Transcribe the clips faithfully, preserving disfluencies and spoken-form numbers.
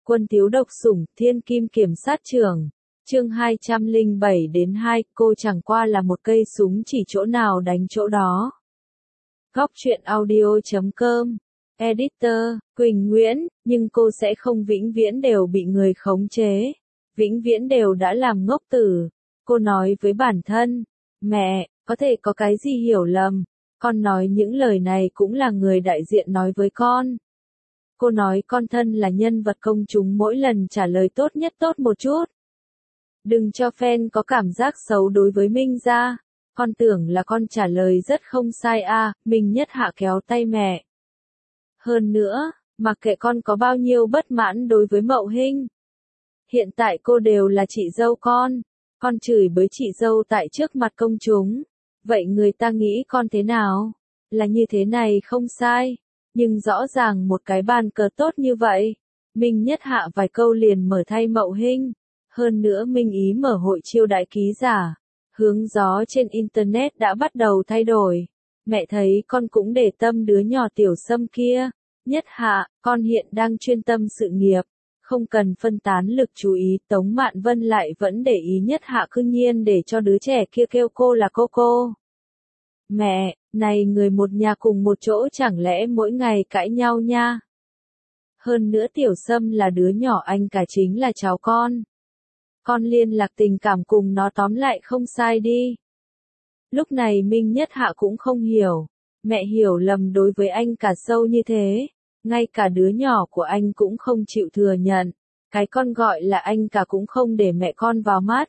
Quân thiếu độc sủng, thiên kim kiểm sát trưởng. Chương hai trăm lẻ bảy đến hai, cô chẳng qua là một cây súng chỉ chỗ nào đánh chỗ đó. Góc truyện audio chấm com. Editor, Quỳnh Nguyễn, nhưng cô sẽ không vĩnh viễn đều bị người khống chế. Vĩnh viễn đều đã làm ngốc tử. Cô nói với bản thân, mẹ, có thể có cái gì hiểu lầm. Con nói những lời này cũng là người đại diện nói với con. Cô nói con thân là nhân vật công chúng mỗi lần trả lời tốt nhất tốt một chút. Đừng cho fan có cảm giác xấu đối với Minh Gia. Con tưởng là con trả lời rất không sai à, Minh Nhất Hạ kéo tay mẹ. Hơn nữa, mặc kệ con có bao nhiêu bất mãn đối với Mậu Hinh. Hiện tại cô đều là chị dâu con. Con chửi bới chị dâu tại trước mặt công chúng. Vậy người ta nghĩ con thế nào? Là như thế này không sai. Nhưng rõ ràng một cái bàn cờ tốt như vậy. Minh Nhất Hạ vài câu liền mở thay Mậu Hinh. Hơn nữa Minh ý mở hội chiêu đãi ký giả. Hướng gió trên Internet đã bắt đầu thay đổi. Mẹ thấy con cũng để tâm đứa nhỏ Tiểu Sâm kia. Nhất Hạ, con hiện đang chuyên tâm sự nghiệp. Không cần phân tán lực chú ý. Tống Mạn Vân lại vẫn để ý Nhất Hạ cương nhiên để cho đứa trẻ kia kêu cô là cô cô. Mẹ, này người một nhà cùng một chỗ chẳng lẽ mỗi ngày cãi nhau nha. Hơn nữa Tiểu Sâm là đứa nhỏ anh cả chính là cháu con. Con liên lạc tình cảm cùng nó tóm lại không sai đi. Lúc này Minh Nhất Hạ cũng không hiểu. Mẹ hiểu lầm đối với anh cả sâu như thế. Ngay cả đứa nhỏ của anh cũng không chịu thừa nhận. Cái con gọi là anh cả cũng không để mẹ con vào mắt.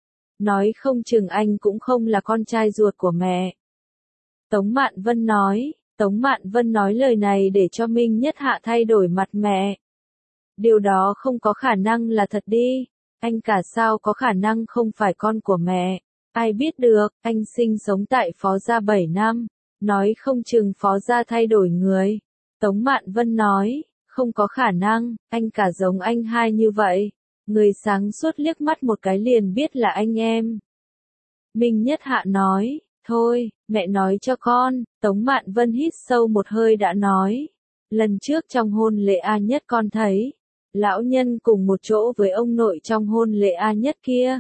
Nói không chừng anh cũng không là con trai ruột của mẹ. Tống Mạn Vân nói. Tống Mạn Vân nói lời này để cho Minh Nhất Hạ thay đổi mặt mẹ. Điều đó không có khả năng là thật đi. Anh cả sao có khả năng không phải con của mẹ. Ai biết được, anh sinh sống tại Phó Gia bảy năm. Nói không chừng Phó Gia thay đổi người. Tống Mạn Vân nói, không có khả năng, anh cả giống anh hai như vậy. Người sáng suốt liếc mắt một cái liền biết là anh em. Minh Nhất Hạ nói, thôi, mẹ nói cho con. Tống Mạn Vân hít sâu một hơi đã nói. Lần trước trong hôn lễ A Nhất con thấy. Lão nhân cùng một chỗ với ông nội trong hôn lễ A Nhất kia.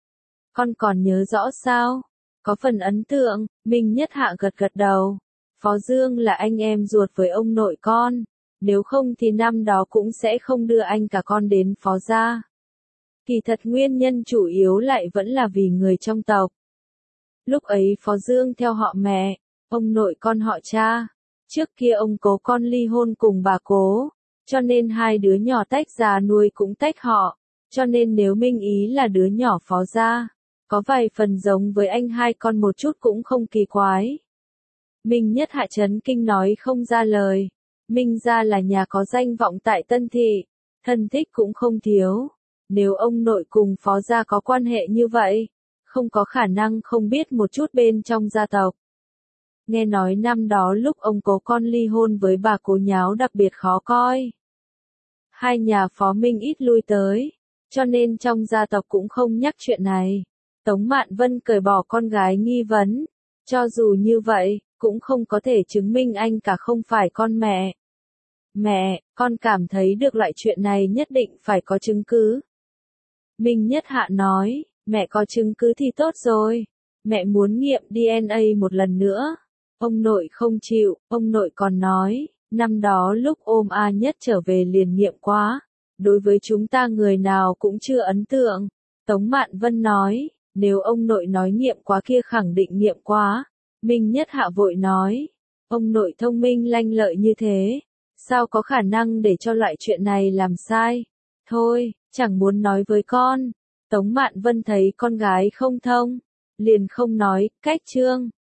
Con còn nhớ rõ sao? Có phần ấn tượng, Minh Nhất Hạ gật gật đầu. Phó Dương là anh em ruột với ông nội con. Nếu không thì năm đó cũng sẽ không đưa anh cả con đến Phó Gia. Kỳ thật nguyên nhân chủ yếu lại vẫn là vì người trong tộc. Lúc ấy Phó Dương theo họ mẹ, ông nội con họ cha. Trước kia ông cố con ly hôn cùng bà cố. Cho nên hai đứa nhỏ tách ra nuôi cũng tách họ. Cho nên nếu Minh Ý là đứa nhỏ Phó Gia, có vài phần giống với anh hai con một chút cũng không kỳ quái. Minh Nhất Hạ chấn kinh nói không ra lời. Minh Gia là nhà có danh vọng tại Tân Thị. Thân thích cũng không thiếu. Nếu ông nội cùng Phó Gia có quan hệ như vậy, không có khả năng không biết một chút bên trong gia tộc. Nghe nói năm đó lúc ông cố con ly hôn với bà cố nháo đặc biệt khó coi. Hai nhà Phó Minh ít lui tới, cho nên trong gia tộc cũng không nhắc chuyện này. Tống Mạn Vân cởi bỏ con gái nghi vấn. Cho dù như vậy, cũng không có thể chứng minh anh cả không phải con mẹ. Mẹ, con cảm thấy được loại chuyện này nhất định phải có chứng cứ. Minh Nhất Hạ nói, mẹ có chứng cứ thì tốt rồi. Mẹ muốn nghiệm đê en a một lần nữa. Ông nội không chịu, ông nội còn nói, năm đó lúc ôm A Nhất trở về liền nghiệm quá. Đối với chúng ta người nào cũng chưa ấn tượng. Tống Mạn Vân nói, nếu ông nội nói nghiệm quá kia khẳng định nghiệm quá. Minh Nhất Hạ vội nói, ông nội thông minh lanh lợi như thế. Sao có khả năng để cho loại chuyện này làm sai? Thôi, chẳng muốn nói với con. Tống Mạn Vân thấy con gái không thông. Liền không nói, cách chương.